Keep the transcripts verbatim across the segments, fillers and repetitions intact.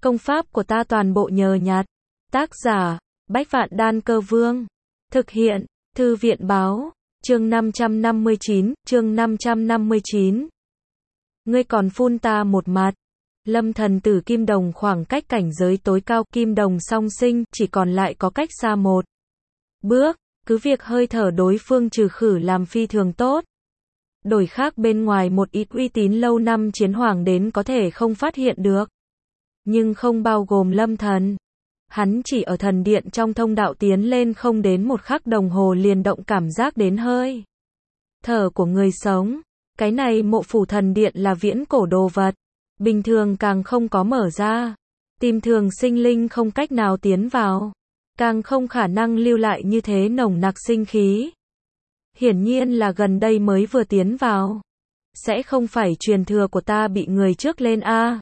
Công pháp của ta toàn bộ nhờ nhặt. Tác giả, Bách Vạn Đan Cơ Vương. Thực hiện, Thư viện Báo. Chương năm trăm năm mươi chín, chương năm trăm năm mươi chín. Ngươi còn phun ta một mặt. Lâm Thần Tử Kim Đồng khoảng cách cảnh giới tối cao Kim Đồng song sinh, chỉ còn lại có cách xa một bước, cứ việc hơi thở đối phương trừ khử làm phi thường tốt. Đổi khác bên ngoài một ít uy tín lâu năm chiến hoàng đến có thể không phát hiện được. Nhưng không bao gồm Lâm Thần. Hắn chỉ ở thần điện trong thông đạo tiến lên không đến một khắc đồng hồ liền động cảm giác đến hơi thở của người sống. Cái này mộ phủ thần điện là viễn cổ đồ vật, bình thường càng không có mở ra, tìm thường sinh linh không cách nào tiến vào, càng không khả năng lưu lại như thế nồng nặc sinh khí. Hiển nhiên là gần đây mới vừa tiến vào. Sẽ không phải truyền thừa của ta bị người trước lên a?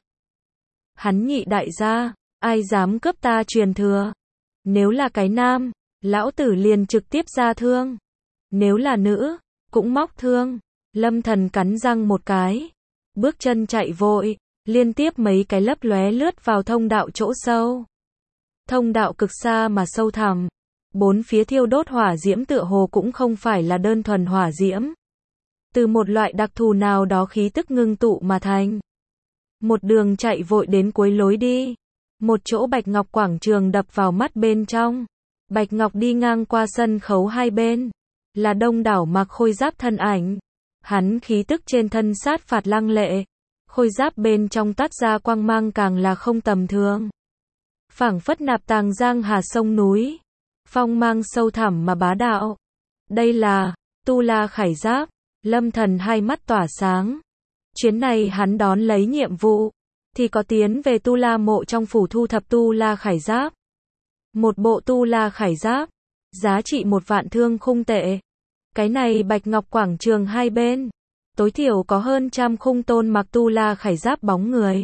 Hắn nhị đại gia, ai dám cướp ta truyền thừa? Nếu là cái nam, lão tử liền trực tiếp ra thương. Nếu là nữ, cũng móc thương. Lâm Thần cắn răng một cái, bước chân chạy vội, liên tiếp mấy cái lấp lóe lướt vào thông đạo chỗ sâu. Thông đạo cực xa mà sâu thẳm, bốn phía thiêu đốt hỏa diễm tựa hồ cũng không phải là đơn thuần hỏa diễm, từ một loại đặc thù nào đó khí tức ngưng tụ mà thành. Một đường chạy vội đến cuối lối đi, một chỗ bạch ngọc quảng trường đập vào mắt bên trong. Bạch ngọc đi ngang qua sân khấu hai bên, là đông đảo mặc khôi giáp thân ảnh. Hắn khí tức trên thân sát phạt lăng lệ, khôi giáp bên trong tát ra quang mang càng là không tầm thường. Phảng phất nạp tàng giang hà sông núi, phong mang sâu thẳm mà bá đạo. Đây là Tu La Khải Giáp. Lâm Thần hai mắt tỏa sáng. Chuyến này hắn đón lấy nhiệm vụ, thì có tiến về Tu La mộ trong phủ thu thập Tu La Khải Giáp. Một bộ Tu La Khải Giáp, giá trị một vạn thương khung tệ. Cái này bạch ngọc quảng trường hai bên, tối thiểu có hơn trăm khung tôn mặc Tu La Khải Giáp bóng người.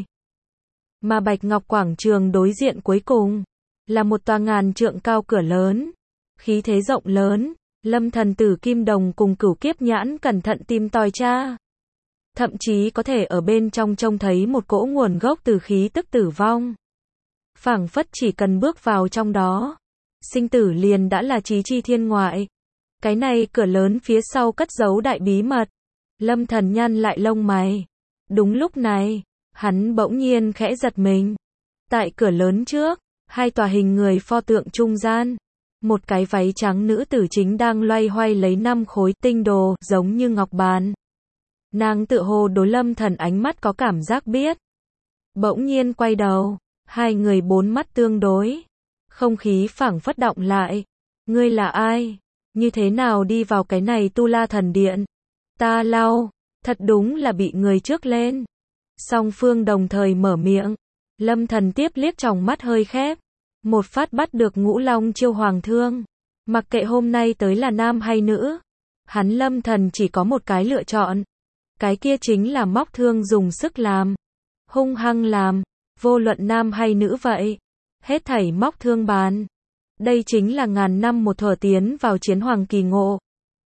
Mà bạch ngọc quảng trường đối diện cuối cùng, là một tòa ngàn trượng cao cửa lớn, khí thế rộng lớn. Lâm Thần Tử Kim Đồng cùng Cửu Kiếp Nhãn cẩn thận tìm tòi tra. Thậm chí có thể ở bên trong trông thấy một cỗ nguồn gốc từ khí tức tử vong. Phảng phất chỉ cần bước vào trong đó, sinh tử liền đã là chí chi thiên ngoại. Cái này cửa lớn phía sau cất giấu đại bí mật. Lâm Thần nhăn lại lông mày. Đúng lúc này, hắn bỗng nhiên khẽ giật mình. Tại cửa lớn trước, hai tòa hình người pho tượng trung gian, một cái váy trắng nữ tử chính đang loay hoay lấy năm khối tinh đồ giống như ngọc bàn. Nàng tự hồ đối Lâm Thần ánh mắt có cảm giác biết. Bỗng nhiên quay đầu, hai người bốn mắt tương đối. Không khí phảng phất động lại. Ngươi là ai? Như thế nào đi vào cái này Tu La thần điện? Ta lau, thật đúng là bị người trước lên. Song phương đồng thời mở miệng. Lâm Thần tiếp liếc tròng mắt hơi khép, một phát bắt được Ngũ Long Chiêu Hoàng thương. Mặc kệ hôm nay tới là nam hay nữ, hắn Lâm Thần chỉ có một cái lựa chọn. Cái kia chính là móc thương dùng sức làm, hung hăng làm, vô luận nam hay nữ vậy. Hết thảy móc thương bàn. Đây chính là ngàn năm một thuở tiến vào chiến hoàng kỳ ngộ.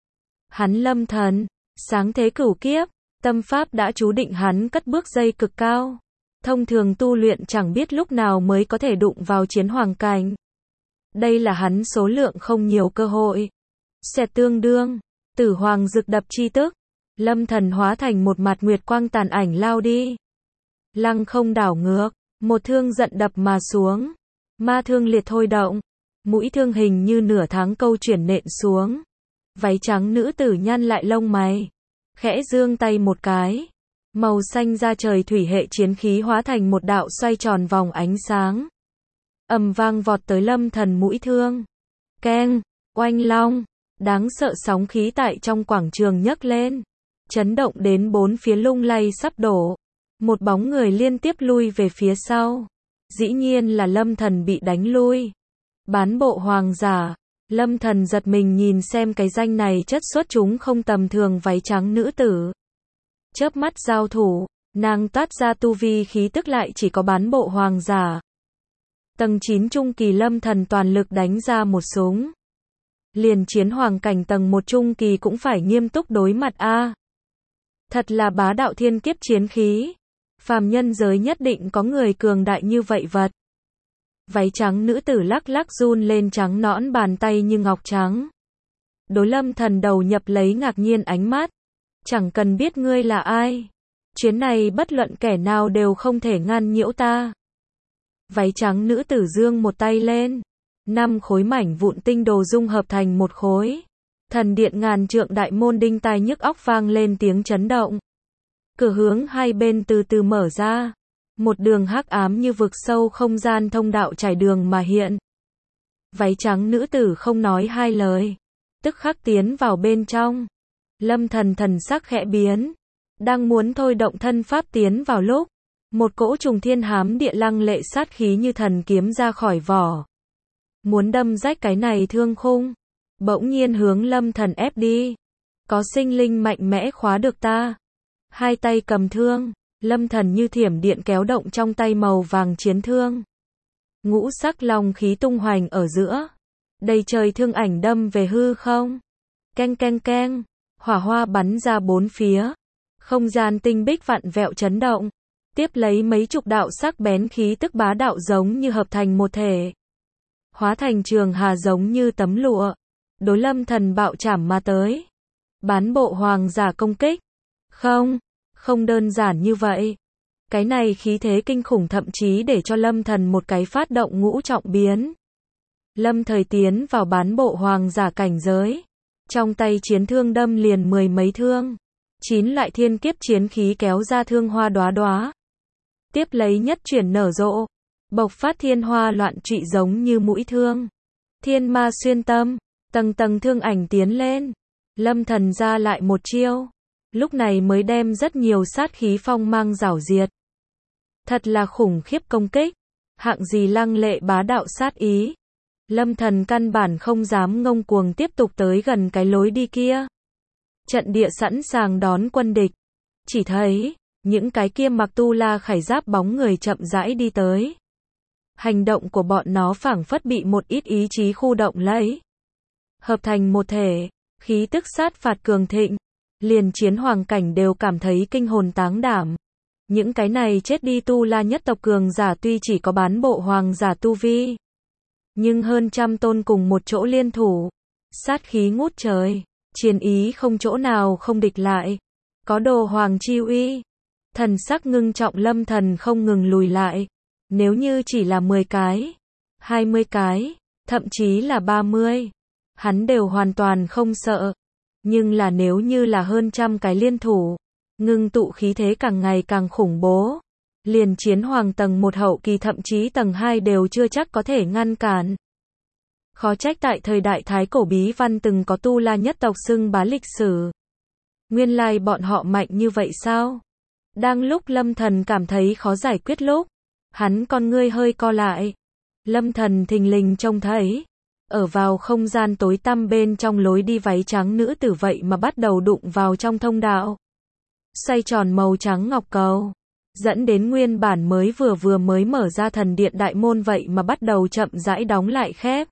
Hắn Lâm Thần, sáng thế cửu kiếp, tâm pháp đã chú định hắn cất bước dây cực cao. Thông thường tu luyện chẳng biết lúc nào mới có thể đụng vào chiến hoàng cảnh. Đây là hắn số lượng không nhiều cơ hội. Sẽ tương đương, tử hoàng rực đập chi tức. Lâm Thần hóa thành một mặt nguyệt quang tàn ảnh lao đi. Lăng không đảo ngược, một thương giận đập mà xuống. Ma thương liệt thôi động, mũi thương hình như nửa tháng câu chuyển nện xuống. Váy trắng nữ tử nhăn lại lông mày, khẽ giương tay một cái. Màu xanh da trời thủy hệ chiến khí hóa thành một đạo xoay tròn vòng ánh sáng. Ầm vang vọt tới Lâm Thần mũi thương. Keng, oanh long, đáng sợ sóng khí tại trong quảng trường nhấc lên, chấn động đến bốn phía lung lay sắp đổ. Một bóng người liên tiếp lui về phía sau. Dĩ nhiên là Lâm Thần bị đánh lui. Bán bộ hoàng giả. Lâm Thần giật mình nhìn xem cái danh này chất xuất chúng không tầm thường váy trắng nữ tử. Chớp mắt giao thủ, nàng toát ra tu vi khí tức lại chỉ có bán bộ hoàng giả. Tầng chín trung kỳ Lâm Thần toàn lực đánh ra một súng. Liền chiến hoàng cảnh tầng một trung kỳ cũng phải nghiêm túc đối mặt a. Thật là bá đạo thiên kiếp chiến khí. Phàm nhân giới nhất định có người cường đại như vậy vật. Váy trắng nữ tử lắc lắc run lên trắng nõn bàn tay như ngọc trắng. Đối Lâm Thần đầu nhập lấy ngạc nhiên ánh mắt. Chẳng cần biết ngươi là ai. Chuyến này bất luận kẻ nào đều không thể ngăn nhiễu ta. Váy trắng nữ tử giương một tay lên. Năm khối mảnh vụn tinh đồ dung hợp thành một khối. Thần điện ngàn trượng đại môn đinh tai nhức óc vang lên tiếng chấn động. Cửa hướng hai bên từ từ mở ra. Một đường hắc ám như vực sâu không gian thông đạo trải đường mà hiện. Váy trắng nữ tử không nói hai lời. Tức khắc tiến vào bên trong. Lâm Thần thần sắc khẽ biến. Đang muốn thôi động thân pháp tiến vào lúc. Một cỗ trùng thiên hám địa lăng lệ sát khí như thần kiếm ra khỏi vỏ. Muốn đâm rách cái này thương khung. Bỗng nhiên hướng Lâm Thần ép đi. Có sinh linh mạnh mẽ khóa được ta. Hai tay cầm thương. Lâm Thần như thiểm điện kéo động trong tay màu vàng chiến thương. Ngũ sắc long khí tung hoành ở giữa. Đầy trời thương ảnh đâm về hư không. Keng keng keng. Hỏa hoa bắn ra bốn phía. Không gian tinh bích vặn vẹo chấn động. Tiếp lấy mấy chục đạo sắc bén khí tức bá đạo giống như hợp thành một thể. Hóa thành trường hà giống như tấm lụa. Đối Lâm Thần bạo chảm mà tới. Bán bộ hoàng giả công kích. Không, không đơn giản như vậy. Cái này khí thế kinh khủng thậm chí để cho Lâm Thần một cái phát động ngũ trọng biến. Lâm Thời tiến vào bán bộ hoàng giả cảnh giới. Trong tay chiến thương đâm liền mười mấy thương. Chín loại thiên kiếp chiến khí kéo ra thương hoa đóa đóa. Tiếp lấy nhất chuyển nở rộ. Bộc phát thiên hoa loạn trụy giống như mũi thương. Thiên ma xuyên tâm. Tầng tầng thương ảnh tiến lên. Lâm Thần ra lại một chiêu. Lúc này mới đem rất nhiều sát khí phong mang rảo diệt. Thật là khủng khiếp công kích. Hạng gì lăng lệ bá đạo sát ý. Lâm Thần căn bản không dám ngông cuồng tiếp tục tới gần cái lối đi kia. Trận địa sẵn sàng đón quân địch. Chỉ thấy, những cái kia mặc tu la khải giáp bóng người chậm rãi đi tới. Hành động của bọn nó phảng phất bị một ít ý chí khu động lấy. Hợp thành một thể, khí tức sát phạt cường thịnh. Liền chiến hoàng cảnh đều cảm thấy kinh hồn táng đảm. Những cái này chết đi tu la nhất tộc cường giả tuy chỉ có bán bộ hoàng giả tu vi. Nhưng hơn trăm tôn cùng một chỗ liên thủ. Sát khí ngút trời. Chiến ý không chỗ nào không địch lại. Có đồ hoàng chi uy. Thần sắc ngưng trọng Lâm Thần không ngừng lùi lại. Nếu như chỉ là mười cái, hai mươi cái, thậm chí là ba mươi. Hắn đều hoàn toàn không sợ. Nhưng là nếu như là hơn trăm cái liên thủ. Ngưng tụ khí thế càng ngày càng khủng bố. Liền chiến hoàng tầng một hậu kỳ thậm chí tầng hai đều chưa chắc có thể ngăn cản. Khó trách tại thời đại thái cổ bí văn từng có tu la nhất tộc xưng bá lịch sử. Nguyên lai bọn họ mạnh như vậy sao? Đang lúc Lâm Thần cảm thấy khó giải quyết lúc. Hắn con ngươi hơi co lại. Lâm Thần thình lình trông thấy. Ở vào không gian tối tăm bên trong lối đi váy trắng nữ tử vậy mà bắt đầu đụng vào trong thông đạo. Xoay tròn màu trắng ngọc cầu. Dẫn đến nguyên bản mới vừa vừa mới mở ra thần điện đại môn vậy mà bắt đầu chậm rãi đóng lại khép.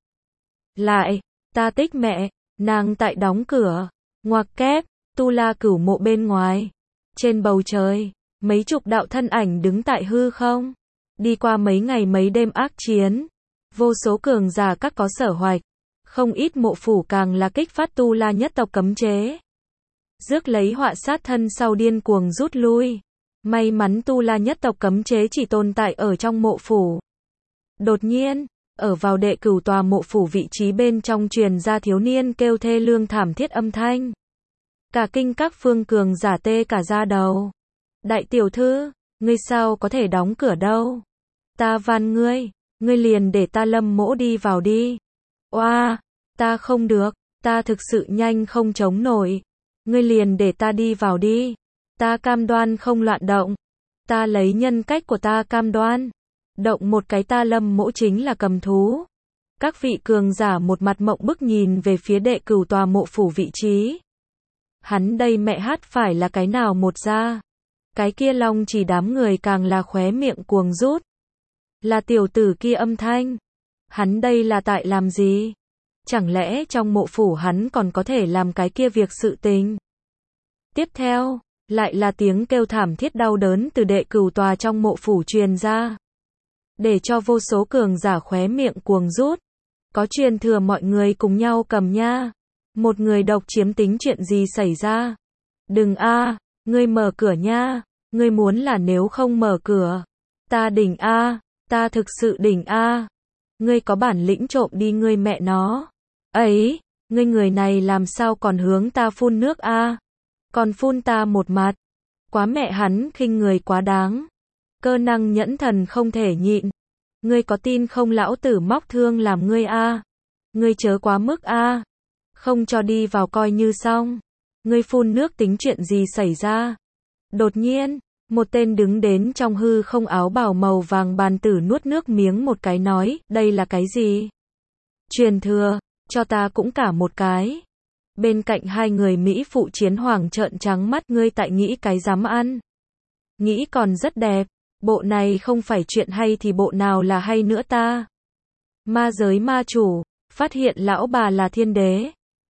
Lại, ta tích mẹ, nàng tại đóng cửa. Ngoặc kép, tu la cửu mộ bên ngoài. Trên bầu trời, mấy chục đạo thân ảnh đứng tại hư không. Đi qua mấy ngày mấy đêm ác chiến. Vô số cường giả các có sở hoạch. Không ít mộ phủ càng là kích phát tu la nhất tộc cấm chế. Rước lấy họa sát thân sau điên cuồng rút lui. May mắn tu la nhất tộc cấm chế chỉ tồn tại ở trong mộ phủ. Đột nhiên, ở vào đệ cửu tòa mộ phủ vị trí bên trong truyền ra thiếu niên kêu thê lương thảm thiết âm thanh. Cả kinh các phương cường giả tê cả da đầu. Đại tiểu thư, ngươi sao có thể đóng cửa đâu? Ta van ngươi, ngươi liền để ta Lâm mỗ đi vào đi. Oa, ta không được, ta thực sự nhanh không chống nổi. Ngươi liền để ta đi vào đi. Ta cam đoan không loạn động. Ta lấy nhân cách của ta cam đoan. Động một cái ta Lâm mỗ chính là cầm thú. Các vị cường giả một mặt mộng bức nhìn về phía đệ cửu tòa mộ phủ vị trí. Hắn đây mẹ hát phải là cái nào một ra. Cái kia long chỉ đám người càng là khóe miệng cuồng rút. Là tiểu tử kia âm thanh. Hắn đây là tại làm gì? Chẳng lẽ trong mộ phủ hắn còn có thể làm cái kia việc sự tình? Tiếp theo, Lại là tiếng kêu thảm thiết đau đớn từ đệ cửu tòa trong mộ phủ truyền ra. Để cho vô số cường giả khóe miệng cuồng rút. Có truyền thừa mọi người cùng nhau cầm nha. Một người độc chiếm tính chuyện gì xảy ra? Đừng a, ngươi mở cửa nha. Ngươi muốn là nếu không mở cửa. Ta đỉnh a, ta thực sự đỉnh a. Ngươi có bản lĩnh trộm đi ngươi mẹ nó. Ấy, ngươi người này làm sao còn hướng ta phun nước a? Còn phun ta một mặt. Quá mẹ hắn khinh người quá đáng. Cơ năng nhẫn thần không thể nhịn. Ngươi có tin không lão tử móc thương làm ngươi a? Ngươi chớ quá mức a. Không cho đi vào coi như xong. Ngươi phun nước tính chuyện gì xảy ra? Đột nhiên, một tên đứng đến trong hư không áo bào màu vàng bàn tử nuốt nước miếng một cái nói, đây là cái gì? Truyền thừa, cho ta cũng cả một cái. Bên cạnh hai người Mỹ phụ chiến hoàng trợn trắng mắt, ngươi tại nghĩ cái dám ăn. Nghĩ còn rất đẹp, bộ này không phải chuyện hay thì bộ nào là hay nữa ta? Ma giới ma chủ, phát hiện lão bà là thiên đế.